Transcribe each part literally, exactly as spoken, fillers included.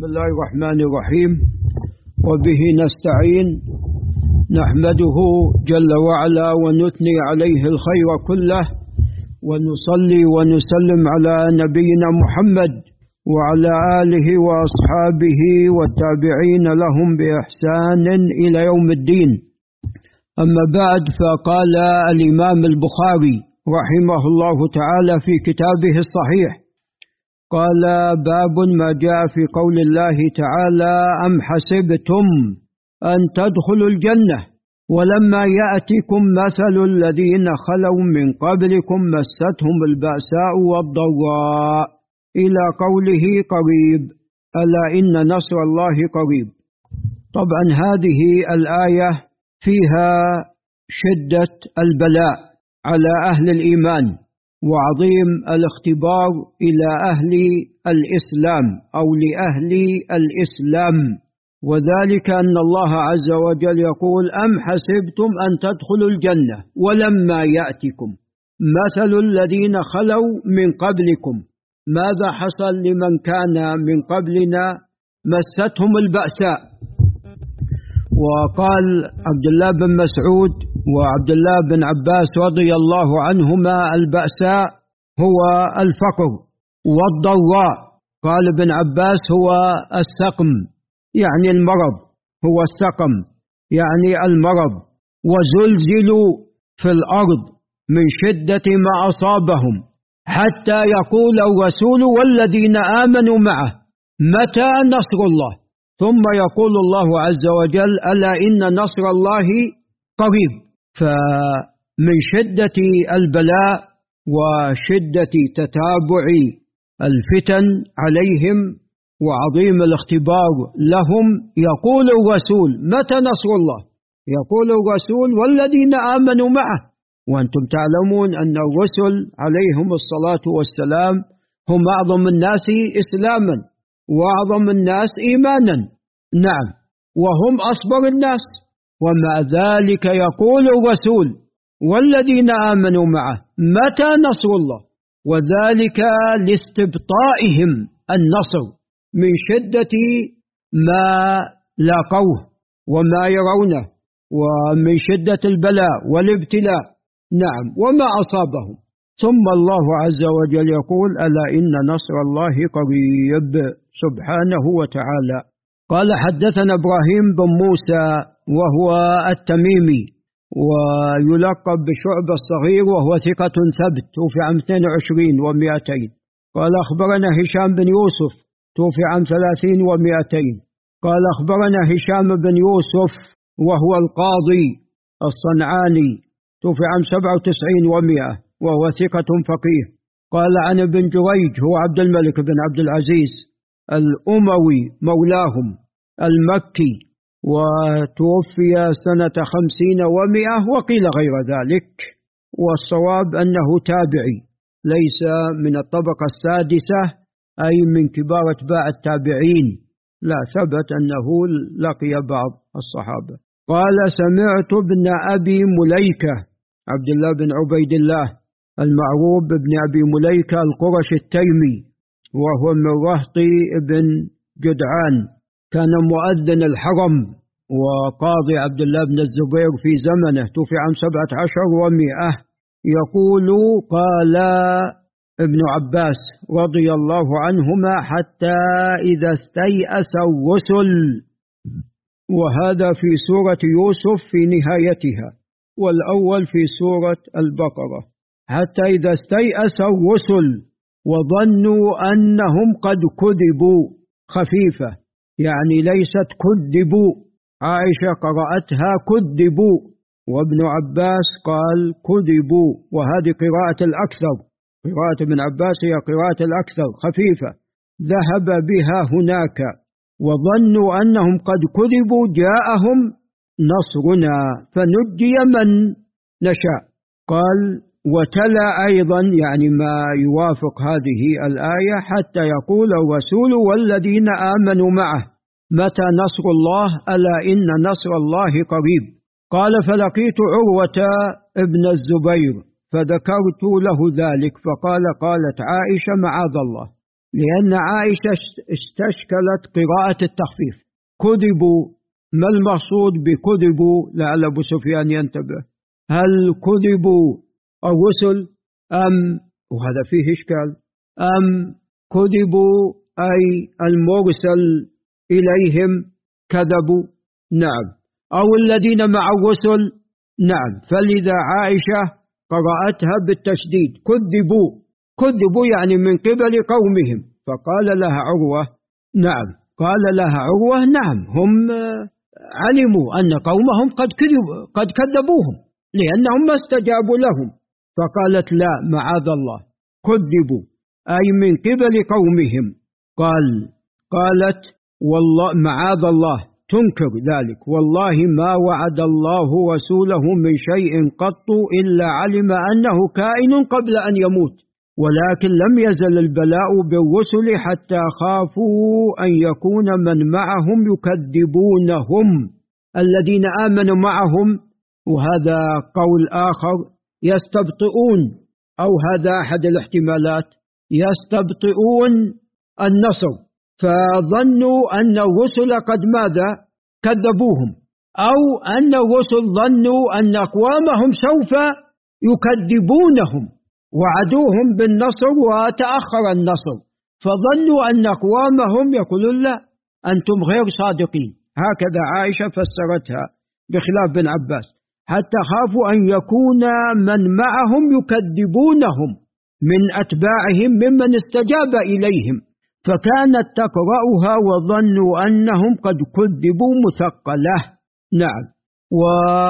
بسم الله الرحمن الرحيم. وبه نستعين، نحمده جل وعلا ونثني عليه الخير كله، ونصلي ونسلم على نبينا محمد وعلى آله وأصحابه والتابعين لهم بإحسان إلى يوم الدين. أما بعد، فقال الإمام البخاري رحمه الله تعالى في كتابه الصحيح، قال: باب ما جاء في قول الله تعالى: أم حسبتم أن تدخلوا الجنة ولما يأتكم مثل الذين خلوا من قبلكم مستهم البأساء والضراء إلى قوله قريب، ألا إن نصر الله قريب. طبعا هذه الآية فيها شدة البلاء على أهل الإيمان وعظيم الاختبار إلى أهل الإسلام أو لأهل الإسلام، وذلك أن الله عز وجل يقول: أم حسبتم أن تدخلوا الجنة ولما يأتكم مثل الذين خلوا من قبلكم. ماذا حصل لمن كان من قبلنا؟ مستهم البأساء. وقال عبد الله بن مسعود وعبد الله بن عباس رضي الله عنهما: البأساء هو الفقر، والضراء قال ابن عباس هو السقم، يعني المرض، هو السقم يعني المرض. وزلزلوا في الأرض من شدة ما أصابهم حتى يقول الرسول والذين آمنوا معه: متى نصر الله؟ ثم يقول الله عز وجل: ألا إن نصر الله قريب. فمن شدة البلاء وشدة تتابع الفتن عليهم وعظيم الاختبار لهم يقول الرسول: متى نصر الله؟ يقول الرسول والذين آمنوا معه، وأنتم تعلمون أن الرسل عليهم الصلاة والسلام هم أعظم الناس إسلاما وأعظم الناس إيمانا، نعم، وهم أصبر الناس، ومع ذلك يقول الرسول والذين آمنوا معه: متى نصر الله؟ وذلك لاستبطائهم النصر من شدة ما لاقوه وما يرونه ومن شدة البلاء والابتلاء، نعم، وما أصابهم. ثم الله عز وجل يقول: ألا إن نصر الله قريب سبحانه وتعالى. قال: حدثنا إبراهيم بن موسى وهو التميمي ويلقب بشعبة الصغير، وهو ثقة ثبت، توفي عام اثنين وعشرين ومئتين. قال: أخبرنا هشام بن يوسف، توفي عام ثلاثين ومئتين. قال: أخبرنا هشام بن يوسف وهو القاضي الصنعاني، توفي عام سبعة وتسعين ومئة، وهو ثقة فقيه. قال: عن ابن جريج هو عبد الملك بن عبد العزيز الأموي مولاهم المكي، وتوفي سنة خمسين ومئة، وقيل غير ذلك، والصواب أنه تابعي ليس من الطبقة السادسة أي من كبار اتباع التابعين، لا، ثبت أنه لقي بعض الصحابة. قال: سمعت ابن أبي مليكة عبد الله بن عبيد الله المعروف بابن أبي مليكة القرش التيمي، وهو من رهط ابن جدعان، كان مؤذن الحرم وقاضي عبد الله بن الزبير في زمنه، توفي عام سبعة عشر ومئة. يقول: قال ابن عباس رضي الله عنهما: حتى إذا استيأس الرسل، وهذا في سورة يوسف في نهايتها، والأول في سورة البقرة. حتى إذا استيأس الرسل وظنوا أنهم قد كذبوا، خفيفة يعني ليست كذبوا، عائشة قرأتها كذبوا، وابن عباس قال كذبوا، وهذه قراءة الأكثر، قراءة ابن عباس هي قراءة الأكثر، خفيفة. ذهب بها هناك وظنوا أنهم قد كذبوا جاءهم نصرنا فنجي من نشاء. قال: وتلا أيضا يعني ما يوافق هذه الآية: حتى يقول الرسول والذين آمنوا معه: متى نصر الله؟ ألا إن نصر الله قريب. قال: فلقيت عروة ابن الزبير فذكرت له ذلك، فقال: قالت عائشة: معاذ الله لأن عائشة استشكلت قراءة التخفيف. كذبوا، ما المقصود بكذبوا؟ لعل أبو سفيان ينتبه. هل كذبوا الرسل أم، وهذا فيه إشكال، أم كذبوا أي المرسل إليهم كذبوا؟ نعم. أو الذين مع الرسل؟ نعم. فلذا عائشة قرأتها بالتشديد، كذبوا. كذبوا يعني من قبل قومهم. فقال لها عروة، نعم، قال لها عروة نعم، هم علموا أن قومهم قد كذبوا، قد كذبوهم لأنهم ما استجابوا لهم. فقالت لا، معاذ الله، كذبوا أي من قبل قومهم. قال قالت والله معاذ الله، تنكر ذلك، والله ما وعد الله رسوله من شيء قط إلا علم أنه كائن قبل أن يموت، ولكن لم يزل البلاء بالرسل حتى خافوا أن يكون من معهم يكذبونهم، الذين آمنوا معهم. وهذا قول آخر، يستبطئون، أو هذا أحد الاحتمالات، يستبطئون النصر، فظنوا أن الرسل قد ماذا؟ كذبوهم، أو أن الرسل ظنوا أن أقوامهم سوف يكذبونهم، وعدوهم بالنصر وتأخر النصر، فظنوا أن أقوامهم يقولون لا، أنتم غير صادقين. هكذا عائشة فسرتها بخلاف بن عباس، حتى خافوا أن يكون من معهم يكذبونهم من أتباعهم ممن استجاب إليهم، فكانت تقرأها وظنوا أنهم قد كذبوا مثقلة. نعم. و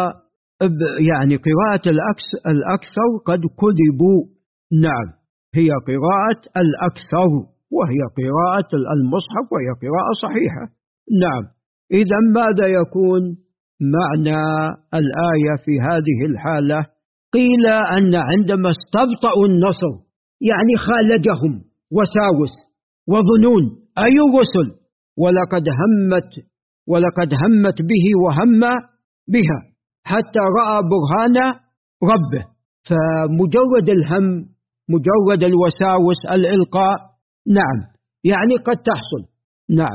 يعني قراءة الأكثر قد كذبوا، نعم، هي قراءة الأكثر، وهي قراءة المصحف، وهي قراءة صحيحة. نعم. إذا ماذا يكون معنى الآية في هذه الحالة؟ قيل أن عندما استبطأوا النصر يعني خالجهم وساوس وظنون أي رسل، ولقد همت ولقد همت به وهم بها حتى رأى برهان ربه. فمجرد الهم، مجرد الوساوس، الإلقاء، نعم، يعني قد تحصل. نعم.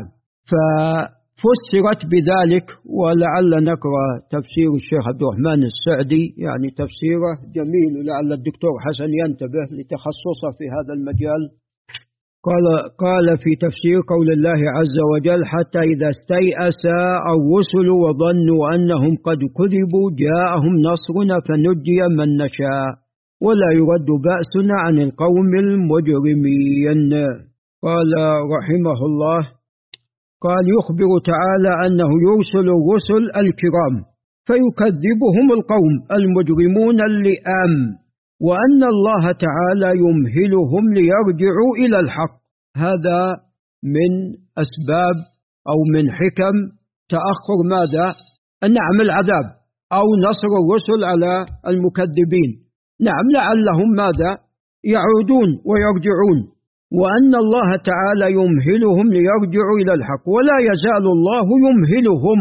ففسرت بذلك. ولعل نقرأ تفسير الشيخ عبد الرحمن السعدي، يعني تفسيره جميل، ولعل الدكتور حسن ينتبه لتخصصه في هذا المجال. قال قال في تفسير قول الله عز وجل: حتى إذا استيأس الرسل وظنوا أنهم قد كذبوا جاءهم نصرنا فنجي من نشاء ولا يرد بأسنا عن القوم المجرمين. قال رحمه الله: قال يخبر تعالى أنه يرسل الرسل الكرام فيكذبهم القوم المجرمون اللئام، وأن الله تعالى يمهلهم ليرجعوا إلى الحق. هذا من أسباب أو من حكم تأخر ماذا؟ نعم، العذاب أو نصر الرسل على المكذبين. نعم، لعلهم ماذا؟ يعودون ويرجعون، وأن الله تعالى يمهلهم ليرجعوا إلى الحق، ولا يزال الله يمهلهم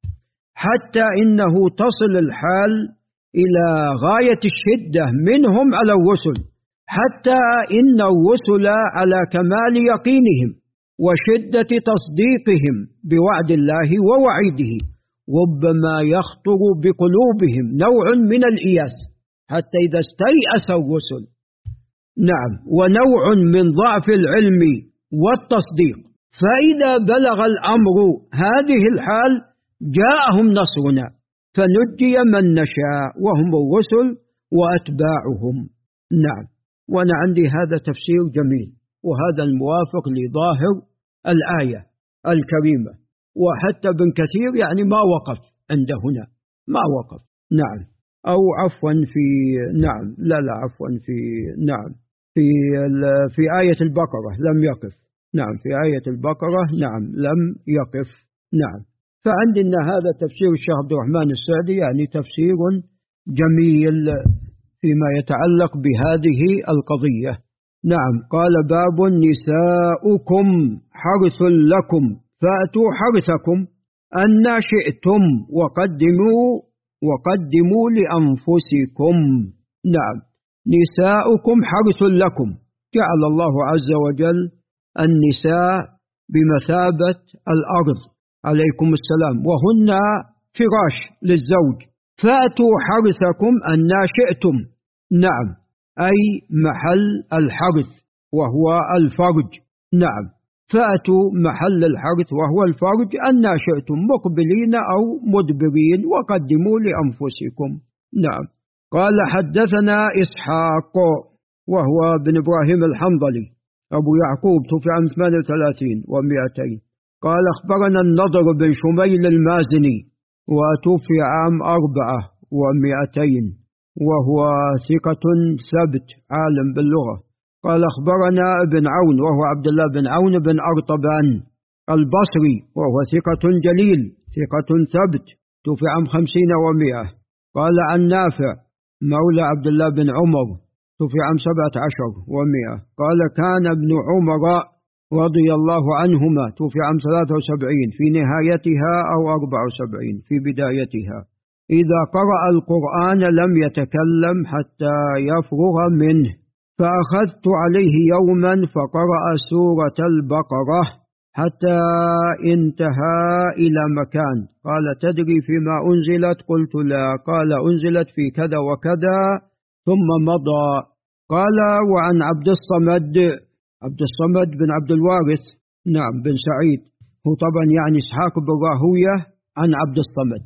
حتى إنه تصل الحال إلى غاية الشدة منهم على الرسل، حتى إن الرسل على كمال يقينهم وشدة تصديقهم بوعد الله ووعيده ربما يخطر بقلوبهم نوع من الإياس حتى إذا استيأس الرسل، نعم، ونوع من ضعف العلم والتصديق، فإذا بلغ الأمر هذه الحال جاءهم نصرنا فنجي من نشاء وهم الرسل وأتباعهم. نعم. وأنا عندي هذا تفسير جميل، وهذا الموافق لظاهر الآية الكريمة، وحتى ابن كثير يعني ما وقف عند هنا، ما وقف. نعم. أو عفوا في نعم لا لا عفوا في نعم في في آية البقرة لم يقف. نعم، في آية البقرة نعم لم يقف. نعم. فعندي أن هذا تفسير الشيخ عبد الرحمن السعدي، يعني تفسير جميل فيما يتعلق بهذه القضية. نعم. قال: باب نساؤكم حرث لكم فأتوا حرثكم أن شئتم وقدموا وقدموا لأنفسكم. نعم، نساؤكم حرث لكم، جعل الله عز وجل النساء بمثابة الأرض عليكم السلام، وهن فراش للزوج. فأتوا حرثكم أن شئتم، نعم، أي محل الحرث وهو الفرج، نعم، فأتوا محل الحرث وهو الفرج أن شئتم، مقبلين أو مدبرين، وقدموا لأنفسكم، نعم. قال حدثنا إسحاق وهو بن إبراهيم الحنظلي أبو يعقوب، توفي عام ثمانية وثلاثين ومئتين. قال أخبرنا النضر بن شميل المازني وتوفي عام أربعة ومئتين، وهو ثقة ثبت عالم باللغة. قال أخبرنا ابن عون وهو عبد الله بن عون بن أرطبان البصري، وهو ثقة جليل ثقة ثبت، توفي عام خمسين ومئة. قال عن نافع مولى عبد الله بن عمر، توفي عام سبعة عشر ومئة. قال كان ابن عمر رضي الله عنهما، توفي عام ثلاثة وسبعين في نهايتها أو أربعة وسبعين في بدايتها، إذا قرأ القرآن لم يتكلم حتى يفرغ منه، فأخذت عليه يوما فقرأ سورة البقرة حتى انتهى إلى مكان، قال تدري فيما أنزلت؟ قلت لا. قال أنزلت في كذا وكذا، ثم مضى. قال وعن عبد الصمد، عبد الصمد بن عبد الوارث، نعم، بن سعيد، هو طبعا يعني إسحاق بن راهوية عن عبد الصمد،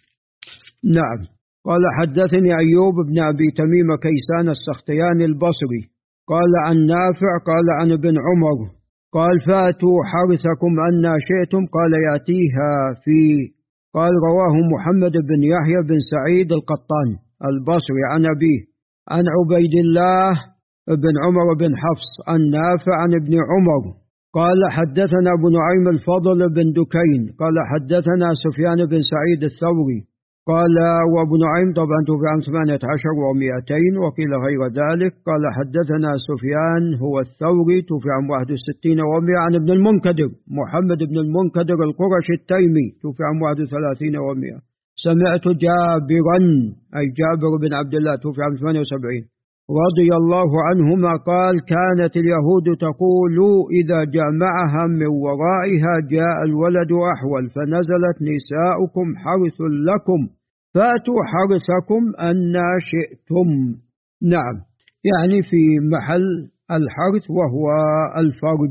نعم. قال حدثني أيوب بن أبي تميم كيسان السختياني البصري، قال عن نافع قال عن ابن عمر قال فاتوا حرثكم أن شئتم، قال يأتيها في. قال رواه محمد بن يحيى بن سعيد القطان البصري عن أبيه عن عبيد الله بن عمر بن حفص عن نافع عن ابن عمر قال حدثنا ابو نعيم الفضل بن دكين قال حدثنا سفيان بن سعيد الثوري قال وابو نعيم طبعا توفي عام ثمانية عشر ومئتين وقيل غير ذلك. قال حدثنا سفيان هو الثوري توفي عام واحد وستين ومئة عن ابن المنكدر محمد بن المنكدر القرشي التيمي توفي عام واحد وثلاثين ومئة. سمعت جابرا أي جابر بن عبد الله توفي عام ثمانية وسبعين رضي الله عنهما قال كانت اليهود تقول إذا جامعها من ورائها جاء الولد أحول، فنزلت نساؤكم حرث لكم فاتوا حرثكم أن شئتم. نعم، يعني في محل الحرث وهو الفرج.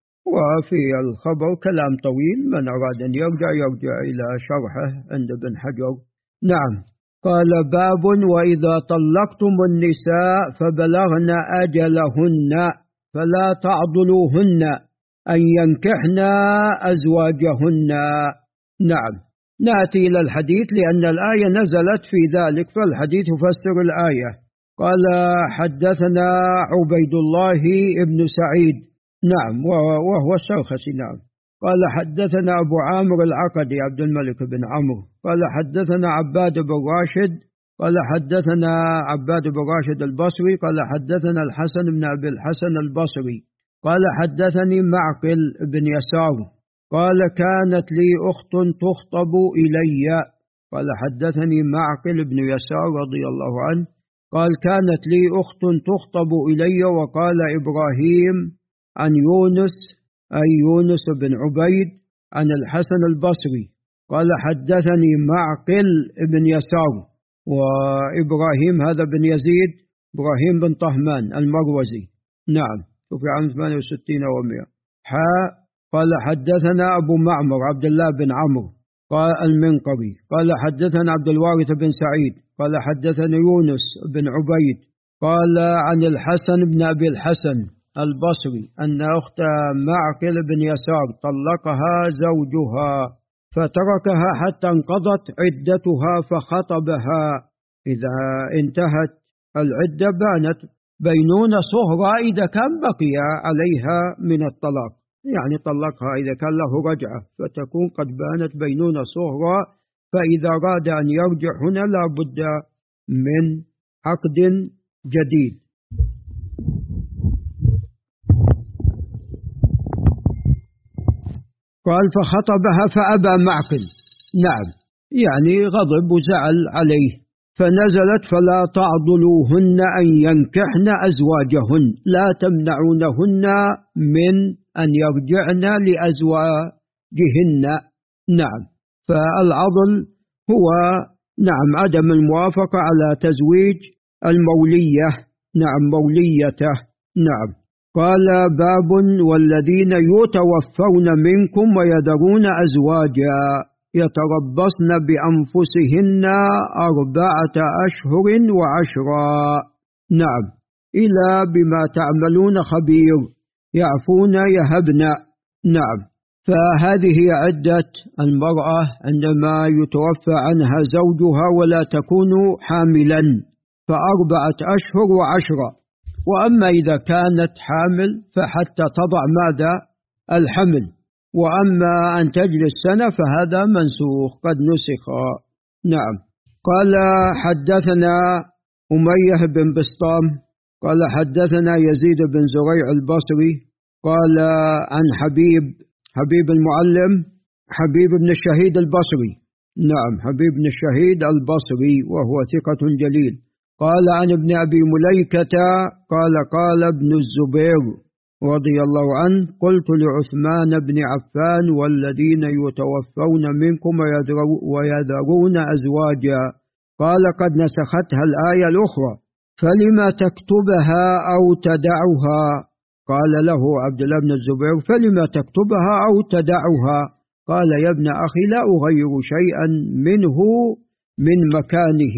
وفي الخبر كلام طويل، من أراد أن يرجع يرجع إلى شرحه عند ابن حجر. نعم. قال باب وإذا طلقتم النساء فبلغن أجلهن فلا تعضلوهن أن ينكحن أزواجهن. نعم، نأتي إلى الحديث لأن الآية نزلت في ذلك، فالحديث يفسر الآية. قال حدثنا عبيد الله بن سعيد، نعم، وهو الشرخسي، نعم. قال حدثنا أبو عامر العقدي عبد الملك بن عمرو قال حدثنا عباد بن راشد قال حدثنا عباد بن راشد البصري قال حدثنا الحسن بن أبي الحسن البصري قال حدثني معقل بن يسار قال كانت لي أخت تخطب إلي. قال حدثني معقل بن يسار رضي الله عنه قال كانت لي أخت تخطب إلي. وقال إبراهيم عن يونس أي يونس بن عبيد عن الحسن البصري قال حدثني معقل بن يسار، وإبراهيم هذا بن يزيد إبراهيم بن طهمان المروزي، نعم، وفي عام ثمانية وستين ومئة. حاء قال حدثنا أبو معمر عبد الله بن عمرو قال المنقري قال حدثنا عبد الوارث بن سعيد قال حدثنا يونس بن عبيد قال عن الحسن بن أبي الحسن البصري أن أخت معقل بن يسار طلقها زوجها فتركها حتى انقضت عدتها فخطبها. إذا انتهت العدة بانت بينونة صغرى إذا كان بقي عليها من الطلاق، يعني طلقها إذا كان له رجعة فتكون قد بانت بينونة صغرى، فإذا أراد أن يرجع هنا لا بد من عقد جديد. قال فخطبها فأبى معقل، نعم، يعني غضب وزعل عليه، فنزلت فلا تعضلوهن أن ينكحن أزواجهن لا تمنعونهن من أن يرجعن لأزواجهن. نعم، فالعضل هو نعم عدم الموافقة على تزويج المولية، نعم موليته. نعم. قال باب والذين يتوفون منكم ويذرون أزواجا يتربصن بأنفسهن أربعة أشهر وعشرا. نعم، إلى بما تعملون خبير، يعفون يهبن. نعم، فهذه عدة المرأة عندما يتوفى عنها زوجها ولا تكون حاملا، فأربعة أشهر وعشرة. وأما إذا كانت حامل فحتى تضع ماذا؟ الحمل. وأما أن تجلس سنة فهذا منسوخ، قد نسخ. نعم. قال حدثنا أمية بن بسطام قال حدثنا يزيد بن زريع البصري قال عن حبيب حبيب المعلم حبيب بن الشهيد البصري. نعم، حبيب بن الشهيد البصري وهو ثقة جليل. قال عن ابن أبي مليكة قال قال ابن الزبير رضي الله عنه قلت لعثمان بن عفان والذين يتوفون منكم ويذرون أزواجا قال قد نسختها الآية الأخرى فلما تكتبها أو تدعها؟ قال له عبد الله بن الزبير فلما تكتبها أو تدعها؟ قال يا ابن أخي لا أغير شيئا منه من مكانه.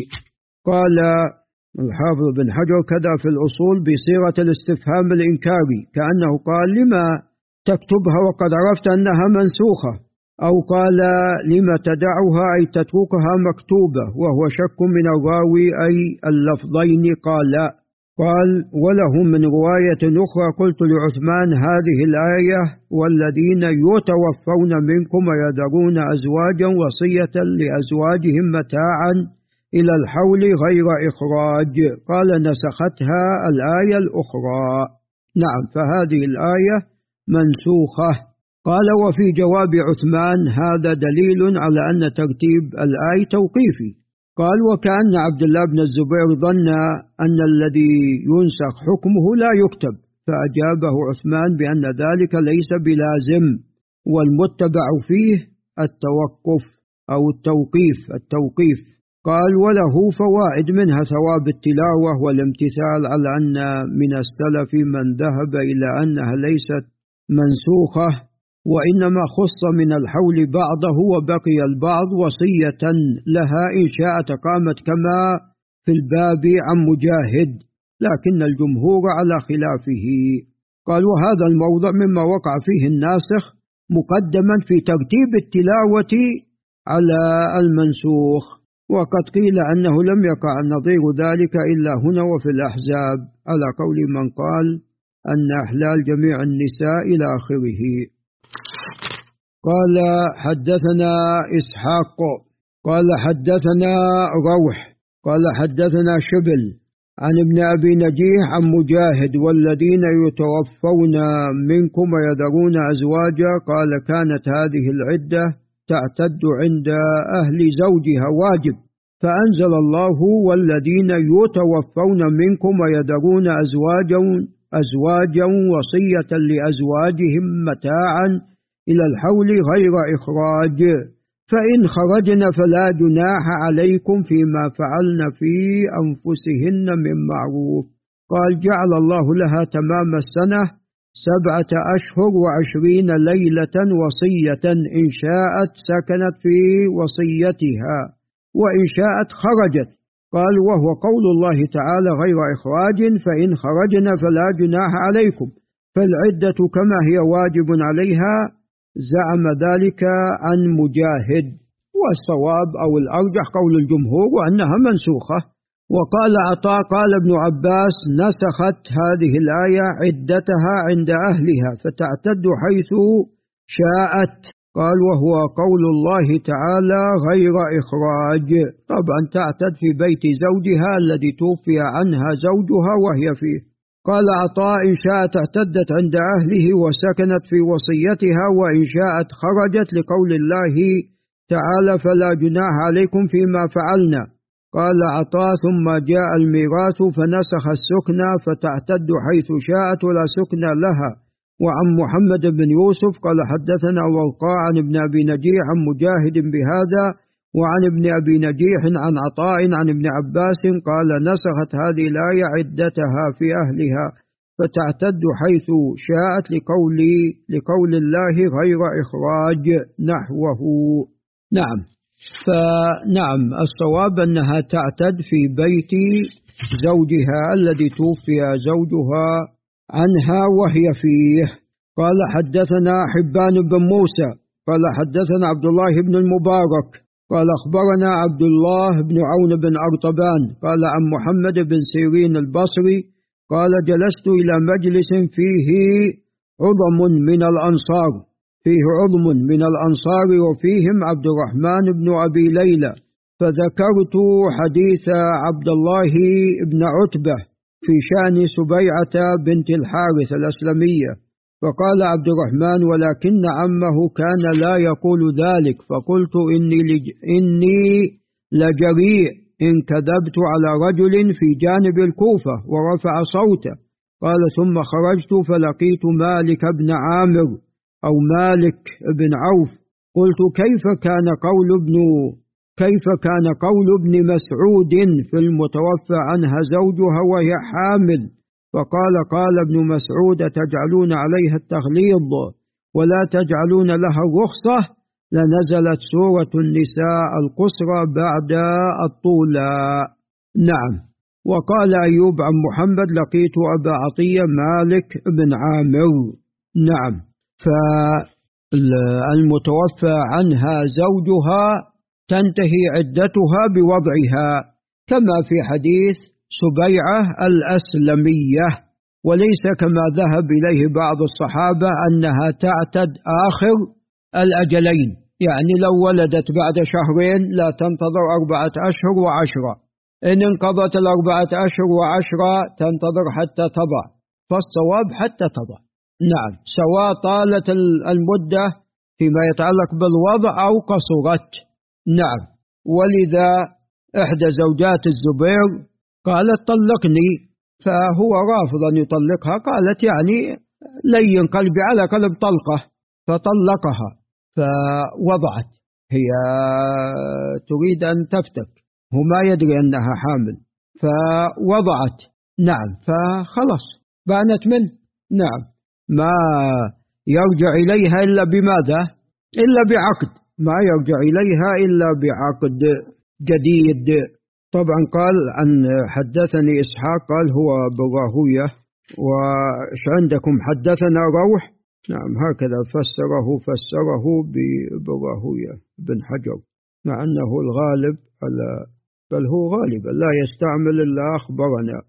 قال الحافظ بن حجر كذا في الأصول بصيغة الاستفهام الإنكاري كأنه قال لما تكتبها وقد عرفت أنها منسوخة، أو قال لما تدعها أي تتركها مكتوبة، وهو شك من الراوي أي اللفظين. قال قال وله من رواية أخرى قلت لعثمان هذه الآية والذين يتوفون منكم ويذرون أزواجا وصية لأزواجهم متاعا إلى الحول غير إخراج. قال نسختها الآية الأخرى. نعم، فهذه الآية منسوخة. قال وفي جواب عثمان هذا دليل على أن ترتيب الآية توقيفي. قال وكأن عبد الله بن الزبير ظن أن الذي ينسخ حكمه لا يكتب، فأجابه عثمان بأن ذلك ليس بلازم، والمتبع فيه التوقف أو التوقيف التوقيف قال وله فوائد منها ثواب التلاوة والامتثال على أن من السلف من ذهب إلى أنها ليست منسوخة وإنما خص من الحول بعضه وبقي البعض وصية لها إن شاءت قامت كما في الباب عن مجاهد، لكن الجمهور على خلافه. قال وهذا الموضع مما وقع فيه الناسخ مقدما في ترتيب التلاوة على المنسوخ، وقد قيل أنه لم يقع نظير ذلك إلا هنا وفي الأحزاب على قول من قال أن أحلال جميع النساء إلى آخره. قال حدثنا إسحاق قال حدثنا روح قال حدثنا شبل عن ابن أبي نجيح عن مجاهد والذين يتوفون منكم ويذرون أزواجا قال كانت هذه العدة تعتد عند أهل زوجها واجب، فأنزل الله والذين يتوفون منكم ويذرون أزواجا أزواجا وصية لأزواجهم متاعا إلى الحول غير إخراج، فإن خرجن فلا جناح عليكم فيما فعلن في أنفسهن من معروف. قال جعل الله لها تمام السنة سبعة أشهر وعشرين ليلة وصية، إن شاءت سكنت في وصيتها وإن شاءت خرجت. قال وهو قول الله تعالى غير إخراج، فإن خرجن فلا جناح عليكم، فالعدة كما هي واجب عليها. زعم ذلك عن مجاهد، والصواب أو الأرجح قول الجمهور وأنها منسوخة. وقال عطاء قال ابن عباس نسخت هذه الآية عدتها عند أهلها فتعتد حيث شاءت. قال وهو قول الله تعالى غير إخراج، طبعا تعتد في بيت زوجها الذي توفي عنها زوجها وهي فيه. قال عطاء إن شاءت اعتدت عند أهله وسكنت في وصيتها، وإن شاءت خرجت لقول الله تعالى فلا جناح عليكم فيما فعلنا. قال عطاء ثم جاء الميراث فنسخ السكنى فتعتد حيث شاءت ولا سكنى لها وعن محمد بن يوسف قال حدثنا ورقاء عن ابن أبي نجيح عن مجاهد بهذا، وعن ابن أبي نجيح عن عطاء عن ابن عباس قال نسخت هذه الآية عدتها في أهلها فتعتد حيث شاءت لقول, لقول الله غير إخراج نحوه. نعم، فنعم الصواب أنها تعتد في بيت زوجها الذي توفي زوجها عنها وهي فيه. قال حدثنا حبان بن موسى قال حدثنا عبد الله بن المبارك قال أخبرنا عبد الله بن عون بن أرطبان قال عن محمد بن سيرين البصري قال جلست إلى مجلس فيه عظم من الأنصار فيه عظم من الأنصار وفيهم عبد الرحمن بن أبي ليلى، فذكرت حديث عبد الله بن عتبة في شأن سبيعة بنت الحارث الأسلمية، فقال عبد الرحمن ولكن عمه كان لا يقول ذلك، فقلت إني, لج... إني لجريء إن كذبت على رجل في جانب الكوفة ورفع صوته. قال ثم خرجت فلقيت مالك بن عامر أو مالك بن عوف، قلت كيف كان قول ابن كيف كان قول ابن مسعود في المتوفى عنها زوجها وهي حامل؟ فقال قال ابن مسعود تجعلون عليها التغليظ ولا تجعلون لها الرخصة، لنزلت سورة النساء القصرى بعد الطولاء. نعم. وقال أيوب عن محمد لقيت أبا عطية مالك بن عامر. نعم. فالمتوفى عنها زوجها تنتهي عدتها بوضعها كما في حديث سبيعة الأسلمية، وليس كما ذهب إليه بعض الصحابة أنها تعتد آخر الأجلين، يعني لو ولدت بعد شهرين لا تنتظر أربعة أشهر وعشرة، إن انقضت الأربعة أشهر وعشرة تنتظر حتى تضع، فالصواب حتى تضع. نعم، سواء طالت المدة فيما يتعلق بالوضع أو قصرت. نعم. ولذا إحدى زوجات الزبير قالت طلقني، فهو رافض أن يطلقها، قالت يعني لين قلبي على قلب طلقة، فطلقها فوضعت، هي تريد أن تفتك، هو ما يدري أنها حامل، فوضعت. نعم، فخلص بانت منه. نعم، ما يرجع إليها إلا بماذا؟ إلا بعقد، ما يرجع إليها إلا بعقد جديد. طبعا قال عن حدثني إسحاق قال هو بغاهوية، وش عندكم حدثنا روح؟ نعم، هكذا فسره فسره ببغاهوية بن حجر، مع أنه الغالب على بل هو غالبا لا يستعمل إلا أخبرنا.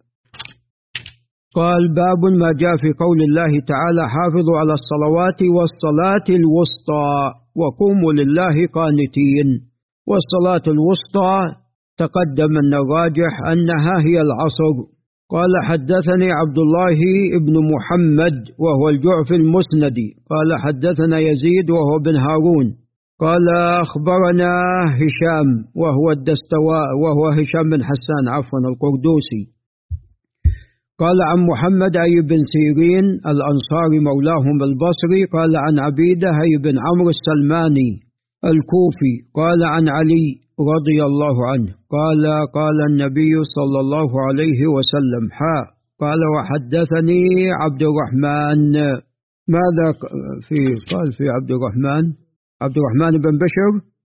قال باب ما جاء في قول الله تعالى حافظوا على الصلوات والصلاة الوسطى وقوموا لله قانتين. والصلاة الوسطى تقدم أن الراجح أنها هي العصر. قال حدثني عبد الله بن محمد وهو الجعفي المسندي قال حدثنا يزيد وهو بن هارون قال أخبرنا هشام وهو الدستواء وهو هشام بن حسان عفوا القردوسي قال عن محمد أي بن سيرين الأنصاري مولاهم البصري قال عن عبيدة أي بن عمرو السلماني الكوفي قال عن علي رضي الله عنه قال قال النبي صلى الله عليه وسلم حا قال وحدثني عبد الرحمن. ماذا في قال في عبد الرحمن؟ عبد الرحمن بن بشر.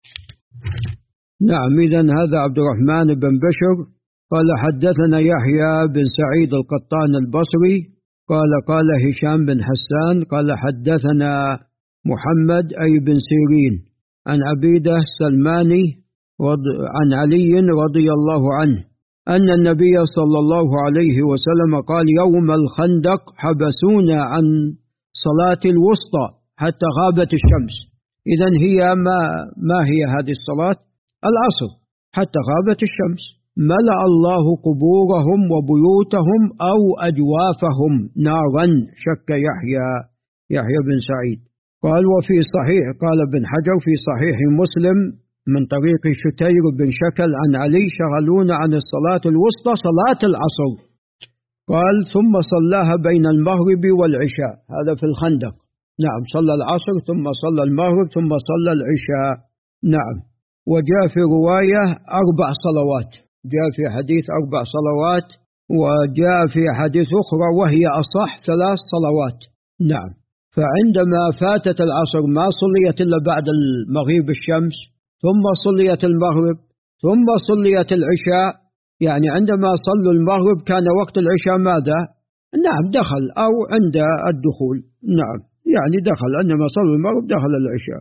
نعم، إذن هذا عبد الرحمن بن بشر قال حدثنا يحيى بن سعيد القطان البصري قال قال هشام بن حسان قال حدثنا محمد أي بن سيرين عن عبيدة السلماني عن علي رضي الله عنه أن النبي صلى الله عليه وسلم قال يوم الخندق حبسونا عن صلاة الوسطى حتى غابت الشمس. إذن هي ما, ما هي هذه الصلاة؟ العصر حتى غابت الشمس. ملأ الله قبورهم وبيوتهم أو أجوافهم نارا شك يحيى يحيى بن سعيد. قال وفي صحيح قال ابن حجر في صحيح مسلم من طريق شتير بن شكل عن علي شغلون عن الصلاة الوسطى صلاة العصر. قال ثم صلاها بين المغرب والعشاء، هذا في الخندق. نعم، صلى العصر ثم صلى المغرب ثم صلى العشاء. نعم. وجاء في رواية أربع صلوات، جاء في حديث أربع صلوات، وجاء في حديث أخرى وهي أصح ثلاث صلوات. نعم. فعندما فاتت العصر ما صليت إلا بعد المغيب الشمس، ثم صليت المغرب، ثم صليت العشاء، يعني عندما صلوا المغرب كان وقت العشاء ماذا؟ نعم دخل أو عند الدخول. نعم، يعني دخل، عندما صلوا المغرب دخل العشاء.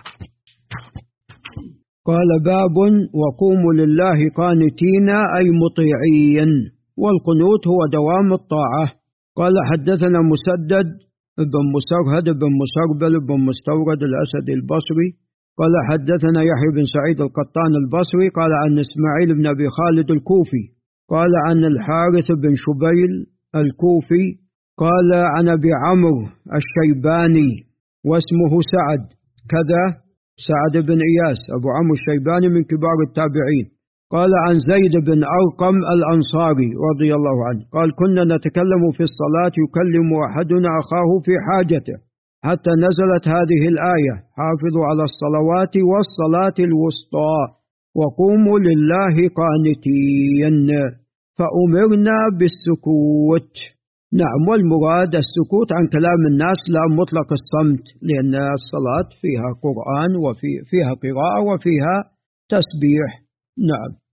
قال باب وقوموا لله قانتين أي مطيعين، والقنوت هو دوام الطاعة. قال حدثنا مسدد بن مسرهد بن مسربل بن مستورد الأسد البصري قال حدثنا يحيى بن سعيد القطان البصري قال عن إسماعيل بن أبي خالد الكوفي قال عن الحارث بن شبيل الكوفي قال عن أبي عمرو الشيباني واسمه سعد كذا، سعد بن إياس أبو عمرو الشيباني من كبار التابعين، قال عن زيد بن أرقم الأنصاري رضي الله عنه قال كنا نتكلم في الصلاة يكلم أحدنا أخاه في حاجته حتى نزلت هذه الآية حافظوا على الصلوات والصلاة الوسطى وقوموا لله قانتين، فأمرنا بالسكوت. نعم، والمراد السكوت عن كلام الناس لا مطلق الصمت، لأن الصلاة فيها قرآن وفيها قراءة وفيها تسبيح. نعم.